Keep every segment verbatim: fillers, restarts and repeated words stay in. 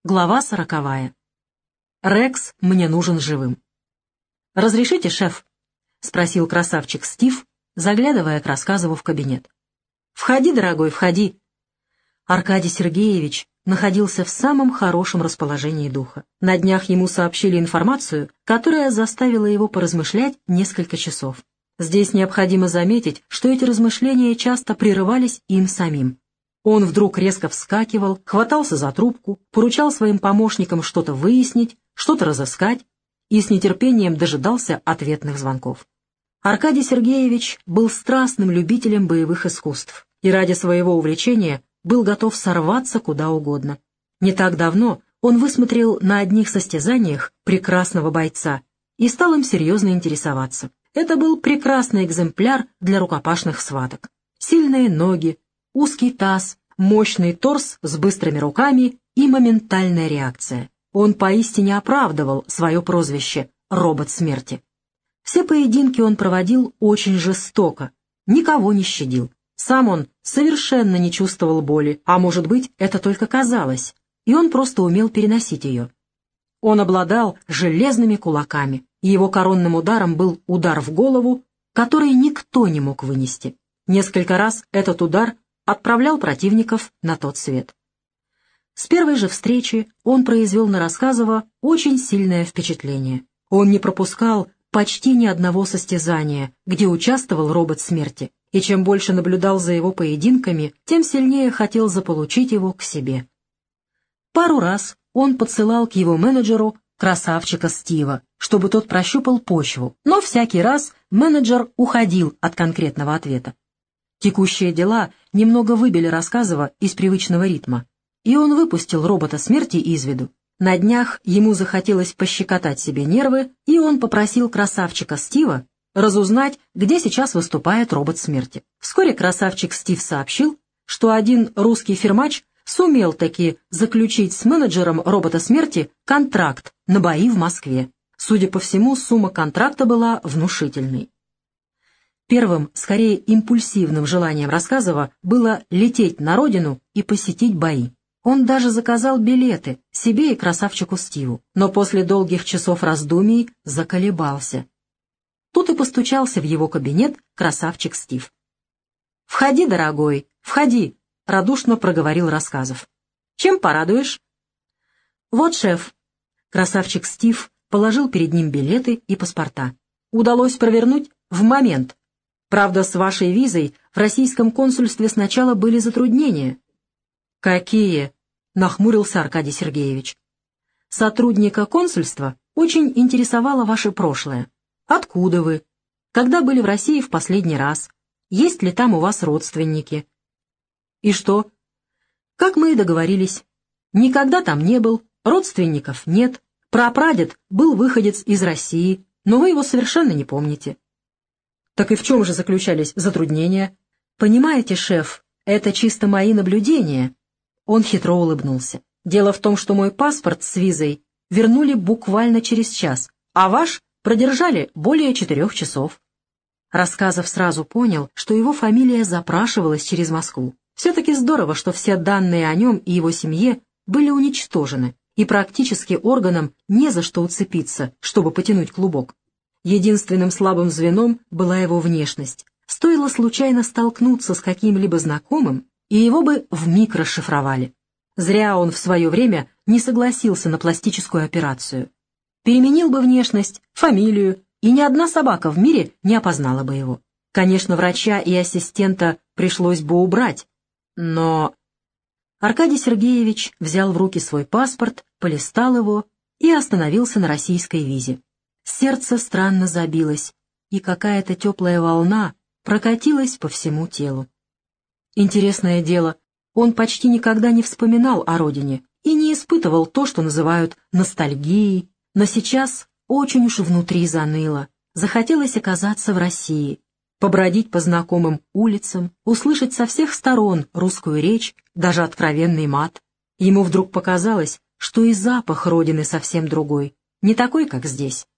Глава сороковая. Рекс мне нужен живым. «Разрешите, шеф?» — спросил красавчик Стив, заглядывая к Рассказову в кабинет. «Входи, дорогой, входи». Аркадий Сергеевич находился в самом хорошем расположении духа. На днях ему сообщили информацию, которая заставила его поразмышлять несколько часов. Здесь необходимо заметить, что эти размышления часто прерывались им самим. Он вдруг резко вскакивал, хватался за трубку, поручал своим помощникам что-то выяснить, что-то разыскать и с нетерпением дожидался ответных звонков. Аркадий Сергеевич был страстным любителем боевых искусств и ради своего увлечения был готов сорваться куда угодно. Не так давно он высмотрел на одних состязаниях прекрасного бойца и стал им серьезно интересоваться. Это был прекрасный экземпляр для рукопашных схваток. Сильные ноги, узкий таз, мощный торс с быстрыми руками и моментальная реакция. Он поистине оправдывал свое прозвище «робот смерти». Все поединки он проводил очень жестоко, никого не щадил. Сам он совершенно не чувствовал боли, а может быть, это только казалось, и он просто умел переносить ее. Он обладал железными кулаками, и его коронным ударом был удар в голову, который никто не мог вынести. Несколько раз этот удар отправлял противников на тот свет. С первой же встречи он произвел на Рассказова очень сильное впечатление. Он не пропускал почти ни одного состязания, где участвовал робот смерти, и чем больше наблюдал за его поединками, тем сильнее хотел заполучить его к себе. Пару раз он подсылал к его менеджеру красавчика Стива, чтобы тот прощупал почву, но всякий раз менеджер уходил от конкретного ответа. Текущие дела немного выбили Рассказова из привычного ритма, и он выпустил робота смерти из виду. На днях ему захотелось пощекотать себе нервы, и он попросил красавчика Стива разузнать, где сейчас выступает робот смерти. Вскоре красавчик Стив сообщил, что один русский фирмач сумел таки заключить с менеджером робота смерти контракт на бои в Москве. Судя по всему, сумма контракта была внушительной. Первым, скорее импульсивным желанием Рассказова было лететь на родину и посетить бои. Он даже заказал билеты себе и красавчику Стиву, но после долгих часов раздумий заколебался. Тут и постучался в его кабинет красавчик Стив. «Входи, дорогой, входи», — радушно проговорил Рассказов. «Чем порадуешь?» «Вот, шеф». Красавчик Стив положил перед ним билеты и паспорта. «Удалось провернуть в момент. Правда, с вашей визой в российском консульстве сначала были затруднения». «Какие?» — нахмурился Аркадий Сергеевич. «Сотрудника консульства очень интересовало ваше прошлое. Откуда вы? Когда были в России в последний раз? Есть ли там у вас родственники?» «И что?» «Как мы и договорились. Никогда там не был, родственников нет. Прапрадед был выходец из России, но вы его совершенно не помните». «Так и в чем же заключались затруднения?» «Понимаете, шеф, это чисто мои наблюдения». Он хитро улыбнулся. «Дело в том, что мой паспорт с визой вернули буквально через час, а ваш продержали более четырех часов». Рассказов сразу понял, что его фамилия запрашивалась через Москву. Все-таки здорово, что все данные о нем и его семье были уничтожены, и практически органам не за что уцепиться, чтобы потянуть клубок. Единственным слабым звеном была его внешность. Стоило случайно столкнуться с каким-либо знакомым, и его бы вмиг расшифровали. Зря он в свое время не согласился на пластическую операцию. Переменил бы внешность, фамилию, и ни одна собака в мире не опознала бы его. Конечно, врача и ассистента пришлось бы убрать, но... Аркадий Сергеевич взял в руки свой паспорт, полистал его и остановился на российской визе. Сердце странно забилось, и какая-то теплая волна прокатилась по всему телу. Интересное дело, он почти никогда не вспоминал о родине и не испытывал то, что называют ностальгией, но сейчас очень уж внутри заныло. Захотелось оказаться в России, побродить по знакомым улицам, услышать со всех сторон русскую речь, даже откровенный мат. Ему вдруг показалось, что и запах родины совсем другой, не такой, как здесь.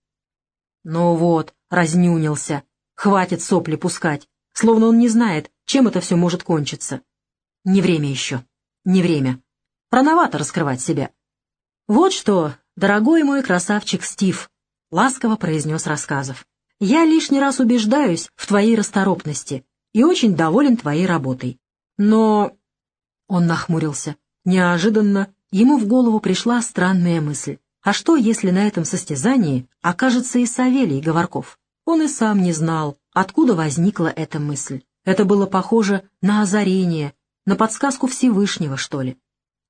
Ну вот, разнюнился, хватит сопли пускать, словно он не знает, чем это все может кончиться. Не время еще, не время. Рановато раскрывать себя. «Вот что, дорогой мой красавчик Стив», — ласково произнес Рассказов, — «я лишний раз убеждаюсь в твоей расторопности и очень доволен твоей работой. Но...» Он нахмурился. Неожиданно ему в голову пришла странная мысль. А что, если на этом состязании окажется и Савелий Говорков? Он и сам не знал, откуда возникла эта мысль. Это было похоже на озарение, на подсказку Всевышнего, что ли.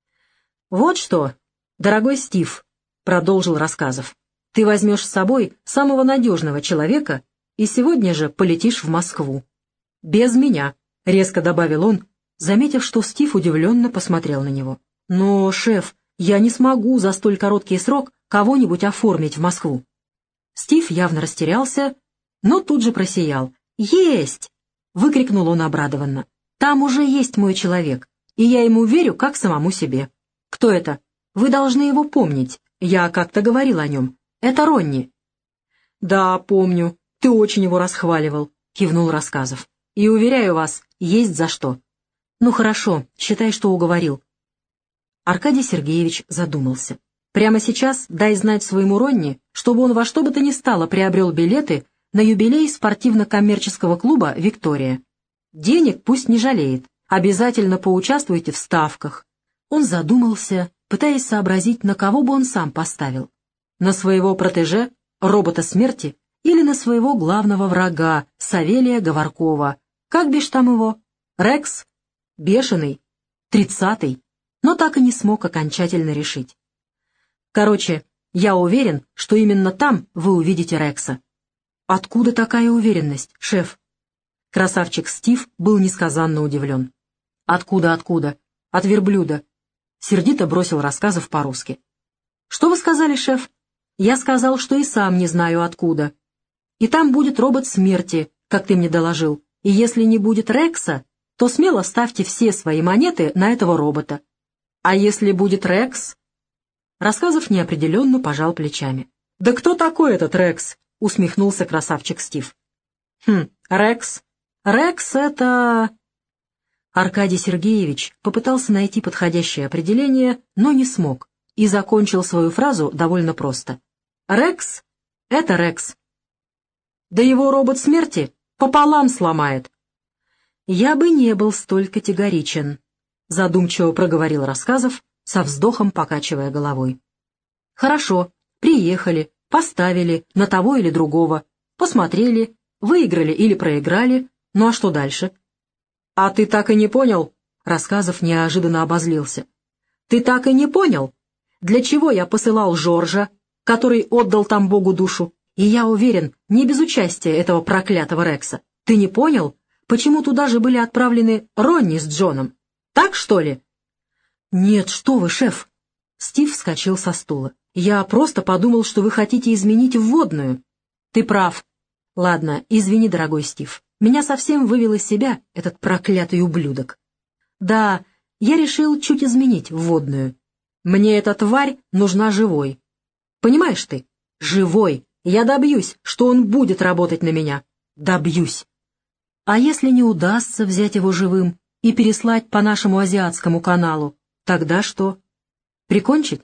«Вот что, дорогой Стив», — продолжил Рассказов, — «ты возьмешь с собой самого надежного человека и сегодня же полетишь в Москву. Без меня», — резко добавил он, заметив, что Стив удивленно посмотрел на него. «Но, шеф, я не смогу за столь короткий срок кого-нибудь оформить в Москву». Стив явно растерялся, но тут же просиял. «Есть!» — выкрикнул он обрадованно. «Там уже есть мой человек, и я ему верю как самому себе». «Кто это? Вы должны его помнить. Я как-то говорил о нем. Это Ронни». «Да, помню. Ты очень его расхваливал», — кивнул Рассказов. «И, уверяю вас, есть за что». «Ну хорошо, считай, что уговорил». Аркадий Сергеевич задумался. «Прямо сейчас дай знать своему Ронни, чтобы он во что бы то ни стало приобрел билеты на юбилей спортивно-коммерческого клуба «Виктория». Денег пусть не жалеет. Обязательно поучаствуйте в ставках». Он задумался, пытаясь сообразить, на кого бы он сам поставил. На своего протеже, робота смерти, или на своего главного врага, Савелия Говоркова. Как бишь там его? Рекс? Бешеный? Тридцатый? Но так и не смог окончательно решить. «Короче, я уверен, что именно там вы увидите Рекса». «Откуда такая уверенность, шеф?» Красавчик Стив был несказанно удивлен. «Откуда, откуда? От верблюда», — сердито бросил Рассказов по-русски. «Что вы сказали, шеф?» «Я сказал, что и сам не знаю откуда. И там будет робот смерти, как ты мне доложил, и если не будет Рекса, то смело ставьте все свои монеты на этого робота. А если будет Рекс?» Рассказов неопределенно пожал плечами. «Да кто такой этот Рекс?» — усмехнулся красавчик Стив. «Хм, Рекс. Рекс — это...» Аркадий Сергеевич попытался найти подходящее определение, но не смог, и закончил свою фразу довольно просто. «Рекс — это Рекс. Да его робот смерти пополам сломает». «Я бы не был столь категоричен», — задумчиво проговорил Рассказов, со вздохом покачивая головой. «Хорошо, приехали, поставили на того или другого, посмотрели, выиграли или проиграли, ну а что дальше?» «А ты так и не понял?» — Рассказов неожиданно обозлился. «Ты так и не понял, для чего я посылал Жоржа, который отдал там Богу душу, и я уверен, не без участия этого проклятого Рекса. Ты не понял, почему туда же были отправлены Ронни с Джоном? Так, что ли?» «Нет, что вы, шеф!» Стив вскочил со стула. «Я просто подумал, что вы хотите изменить вводную». «Ты прав. Ладно, извини, дорогой Стив. Меня совсем вывел из себя этот проклятый ублюдок. Да, я решил чуть изменить вводную. Мне эта тварь нужна живой. Понимаешь ты? Живой. Я добьюсь, что он будет работать на меня. Добьюсь. А если не удастся взять его живым и переслать по нашему азиатскому каналу, тогда что? Прикончить?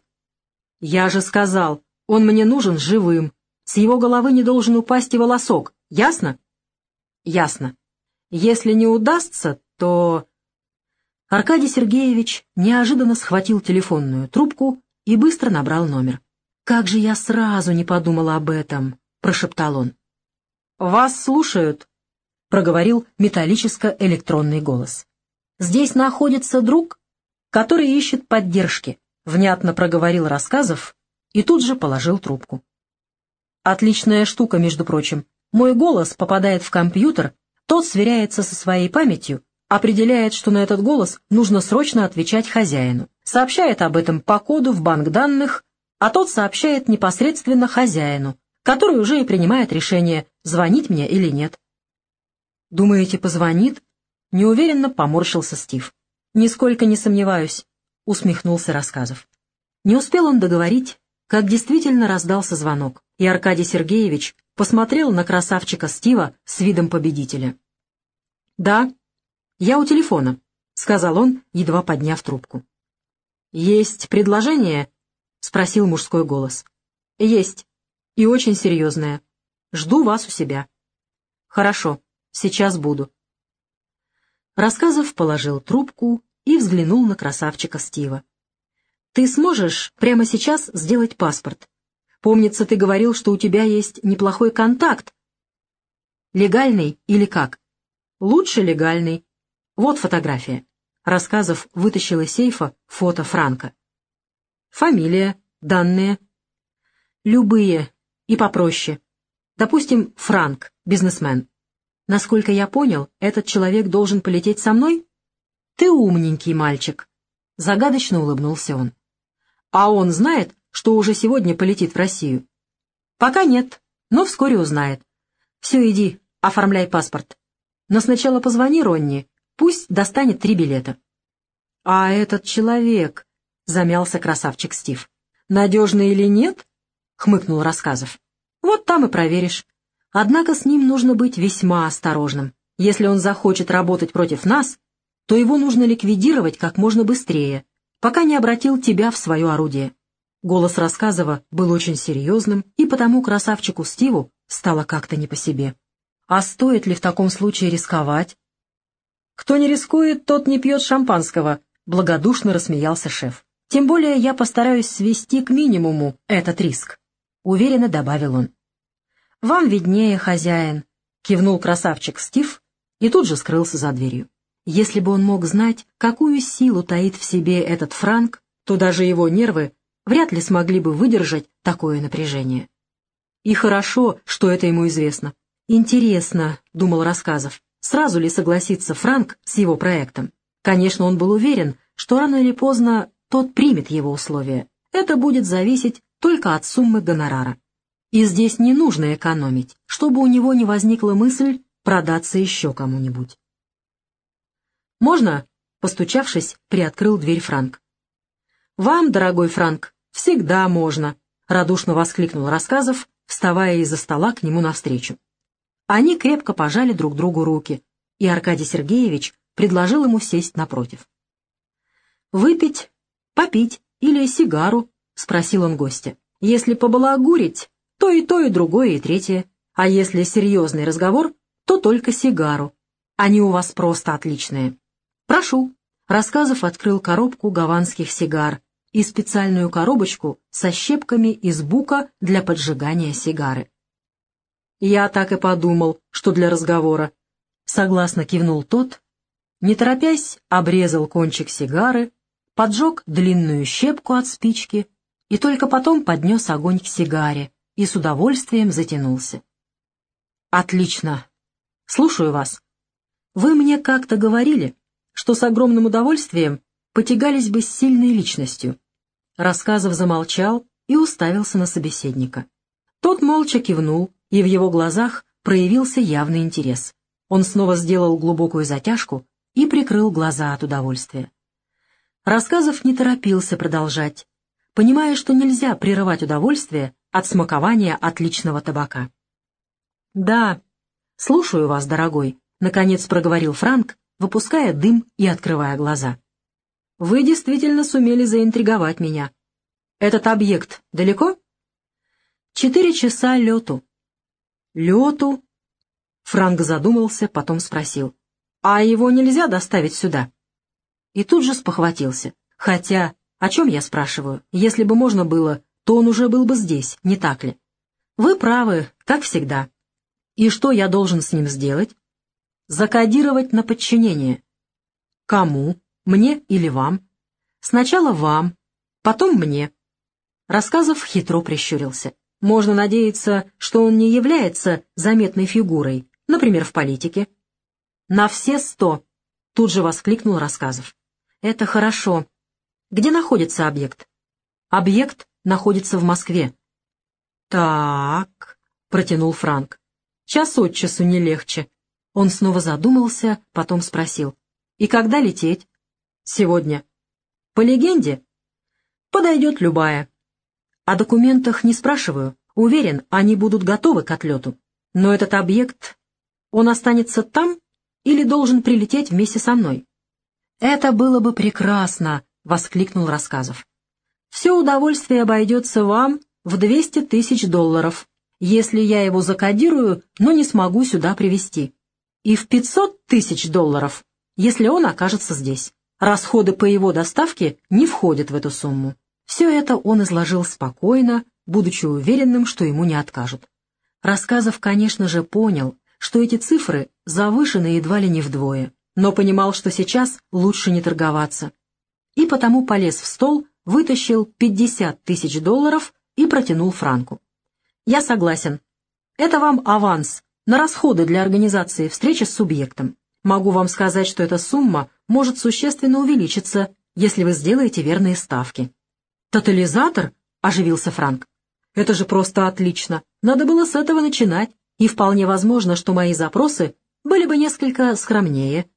Я же сказал, он мне нужен живым. С его головы не должен упасть и волосок. Ясно? Ясно. Если не удастся, то... Аркадий Сергеевич неожиданно схватил телефонную трубку и быстро набрал номер. «Как же я сразу не подумала об этом», — прошептал он. «Вас слушают», — проговорил металлическо-электронный голос. «Здесь находится друг, который ищет поддержки», — внятно проговорил Рассказов и тут же положил трубку. «Отличная штука, между прочим. Мой голос попадает в компьютер, тот сверяется со своей памятью, определяет, что на этот голос нужно срочно отвечать хозяину, сообщает об этом по коду в банк данных, а тот сообщает непосредственно хозяину, который уже и принимает решение, звонить мне или нет». «Думаете, позвонит?» — неуверенно поморщился Стив. «Нисколько не сомневаюсь», — усмехнулся Рассказов. Не успел он договорить, как действительно раздался звонок, и Аркадий Сергеевич посмотрел на красавчика Стива с видом победителя. «Да, я у телефона», — сказал он, едва подняв трубку. «Есть предложение?» — спросил мужской голос. «Есть. И очень серьезная. Жду вас у себя». «Хорошо, сейчас буду». Рассказов положил трубку и взглянул на красавчика Стива. «Ты сможешь прямо сейчас сделать паспорт? Помнится, ты говорил, что у тебя есть неплохой контакт. Легальный или как?» «Лучше легальный. Вот фотография». Рассказов вытащил из сейфа фото Франка. «Фамилия, данные?» «Любые и попроще. Допустим, Франк, бизнесмен. Насколько я понял, этот человек должен полететь со мной?» «Ты умненький мальчик», — загадочно улыбнулся он. «А он знает, что уже сегодня полетит в Россию?» «Пока нет, но вскоре узнает. Все, иди, оформляй паспорт. Но сначала позвони Ронни, пусть достанет три билета». «А этот человек», — замялся красавчик Стив, — «надежный или нет?» — хмыкнул Рассказов. «Вот там и проверишь. Однако с ним нужно быть весьма осторожным. Если он захочет работать против нас, то его нужно ликвидировать как можно быстрее, пока не обратил тебя в свое орудие». Голос Рассказова был очень серьезным, и потому красавчику Стиву стало как-то не по себе. «А стоит ли в таком случае рисковать?» «Кто не рискует, тот не пьет шампанского», — благодушно рассмеялся шеф. «Тем более я постараюсь свести к минимуму этот риск», — уверенно добавил он. «Вам виднее, хозяин», — кивнул красавчик Стив и тут же скрылся за дверью. Если бы он мог знать, какую силу таит в себе этот Франк, то даже его нервы вряд ли смогли бы выдержать такое напряжение. И хорошо, что это ему известно. «Интересно», — думал Рассказов, — сразу ли согласится Франк с его проектом? Конечно, он был уверен, что рано или поздно тот примет его условия. Это будет зависеть только от суммы гонорара. И здесь не нужно экономить, чтобы у него не возникла мысль продаться еще кому-нибудь. «Можно?» — постучавшись, приоткрыл дверь Франк. «Вам, дорогой Франк, всегда можно», — радушно воскликнул Рассказов, вставая из-за стола к нему навстречу. Они крепко пожали друг другу руки, и Аркадий Сергеевич предложил ему сесть напротив. «Выпить, попить или сигару?» — спросил он гостя. «Если побалагурить, то и то, и другое, и третье. А если серьезный разговор, то только сигару. Они у вас просто отличные. Прошу». Рассказов открыл коробку гаванских сигар и специальную коробочку со щепками из бука для поджигания сигары. «Я так и подумал, что для разговора», — согласно кивнул тот, не торопясь обрезал кончик сигары, поджег длинную щепку от спички и только потом поднес огонь к сигаре и с удовольствием затянулся. «Отлично. Слушаю вас. Вы мне как-то говорили, что с огромным удовольствием потягались бы с сильной личностью». Рассказов замолчал и уставился на собеседника. Тот молча кивнул, и в его глазах проявился явный интерес. Он снова сделал глубокую затяжку и прикрыл глаза от удовольствия. Рассказов не торопился продолжать, понимая, что нельзя прерывать удовольствие от смакования отличного табака. «Да, слушаю вас, дорогой», — наконец проговорил Франк, выпуская дым и открывая глаза. «Вы действительно сумели заинтриговать меня. Этот объект далеко?» «Четыре часа лету». «Лету?» Франк задумался, потом спросил. «А его нельзя доставить сюда?» И тут же спохватился. «Хотя, о чем я спрашиваю? Если бы можно было, то он уже был бы здесь, не так ли?» «Вы правы, как всегда. И что я должен с ним сделать?» «Закодировать на подчинение». «Кому? Мне или вам?» «Сначала вам, потом мне». Рассказов хитро прищурился. «Можно надеяться, что он не является заметной фигурой, например, в политике». «На все сто!» — тут же воскликнул Рассказов. «Это хорошо. Где находится объект?» «Объект находится в Москве». «Так», — протянул Франк. «Час от часу не легче». Он снова задумался, потом спросил. «И когда лететь?» «Сегодня». «По легенде?» «Подойдет любая». «О документах не спрашиваю. Уверен, они будут готовы к отлету. Но этот объект, он останется там или должен прилететь вместе со мной?» «Это было бы прекрасно», — воскликнул Рассказов. Все удовольствие обойдется вам в двести тысяч долларов, если я его закодирую, но не смогу сюда привезти, и в пятьсот тысяч долларов, если он окажется здесь. Расходы по его доставке не входят в эту сумму. Все это он изложил спокойно, будучи уверенным, что ему не откажут. Рассказов, конечно же, понял, что эти цифры завышены едва ли не вдвое, но понимал, что сейчас лучше не торговаться. И потому полез в стол, вытащил пятьдесят тысяч долларов и протянул Франку. «Я согласен. Это вам аванс на расходы для организации встречи с субъектом. Могу вам сказать, что эта сумма может существенно увеличиться, если вы сделаете верные ставки». «Тотализатор?» — оживился Франк. «Это же просто отлично. Надо было с этого начинать, и вполне возможно, что мои запросы были бы несколько скромнее».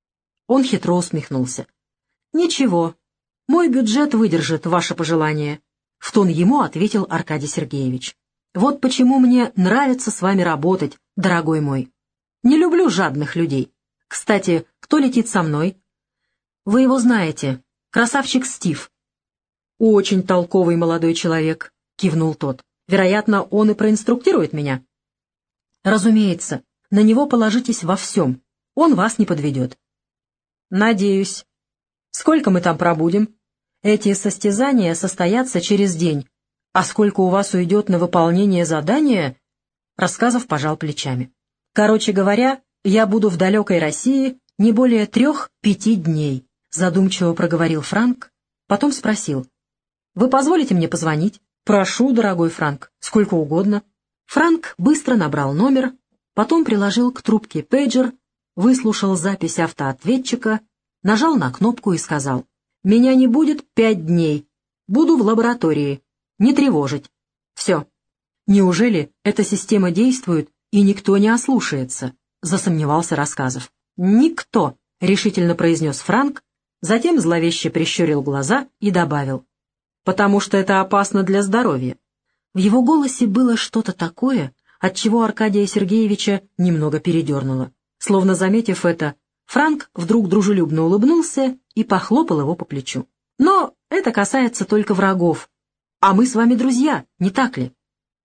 Он хитро усмехнулся. «Ничего, мой бюджет выдержит ваше пожелание», — в тон ему ответил Аркадий Сергеевич. «Вот почему мне нравится с вами работать, дорогой мой. Не люблю жадных людей. Кстати, кто летит со мной?» «Вы его знаете. Красавчик Стив». «Очень толковый молодой человек», — кивнул тот. «Вероятно, он и проинструктирует меня». «Разумеется, на него положитесь во всем. Он вас не подведет». «Надеюсь. Сколько мы там пробудем? Эти состязания состоятся через день. А сколько у вас уйдет на выполнение задания?» Рассказов пожал плечами. «Короче говоря, я буду в далекой России не более трех-пяти дней», задумчиво проговорил Франк, потом спросил. «Вы позволите мне позвонить?» «Прошу, дорогой Франк, сколько угодно». Франк быстро набрал номер, потом приложил к трубке пейджер, выслушал запись автоответчика, нажал на кнопку и сказал: «Меня не будет пять дней. Буду в лаборатории. Не тревожить. Все». «Неужели эта система действует, и никто не ослушается?» — засомневался Рассказов. «Никто», — решительно произнес Франк, затем зловеще прищурил глаза и добавил: «потому что это опасно для здоровья». В его голосе было что-то такое, от чего Аркадия Сергеевича немного передернуло. Словно заметив это, Франк вдруг дружелюбно улыбнулся и похлопал его по плечу. «Но это касается только врагов. А мы с вами друзья, не так ли?»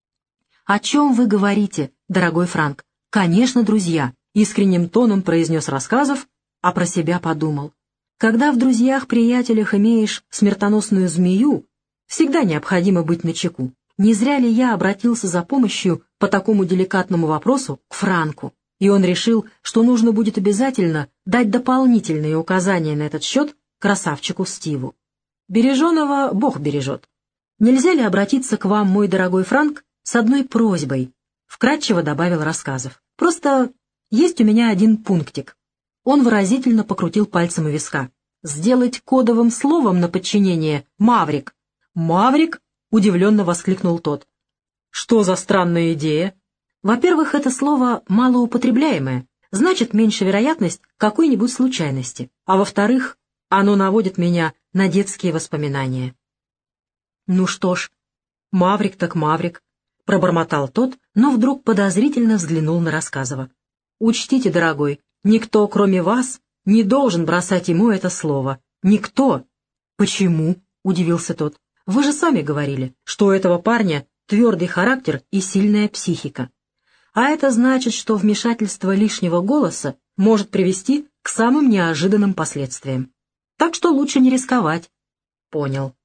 «О чем вы говорите, дорогой Франк?» «Конечно, друзья», — искренним тоном произнес Рассказов, а про себя подумал. «Когда в друзьях-приятелях имеешь смертоносную змею, всегда необходимо быть начеку. Не зря ли я обратился за помощью по такому деликатному вопросу к Франку, и он решил, что нужно будет обязательно дать дополнительные указания на этот счет красавчику Стиву. Береженого Бог бережет. Нельзя ли обратиться к вам, мой дорогой Франк, с одной просьбой?» — вкратчиво добавил Рассказов. «Просто есть у меня один пунктик». Он выразительно покрутил пальцем у виска. «Сделать кодовым словом на подчинение «Маврик». «Маврик?» — удивленно воскликнул тот. «Что за странная идея?» «Во-первых, это слово малоупотребляемое, значит, меньше вероятность какой-нибудь случайности. А во-вторых, оно наводит меня на детские воспоминания». «Ну что ж, Маврик так Маврик», — пробормотал тот, но вдруг подозрительно взглянул на Рассказова. «Учтите, дорогой, никто, кроме вас, не должен бросать ему это слово. Никто». «Почему?» — удивился тот. «Вы же сами говорили, что у этого парня твердый характер и сильная психика. А это значит, что вмешательство лишнего голоса может привести к самым неожиданным последствиям. Так что лучше не рисковать». «Понял».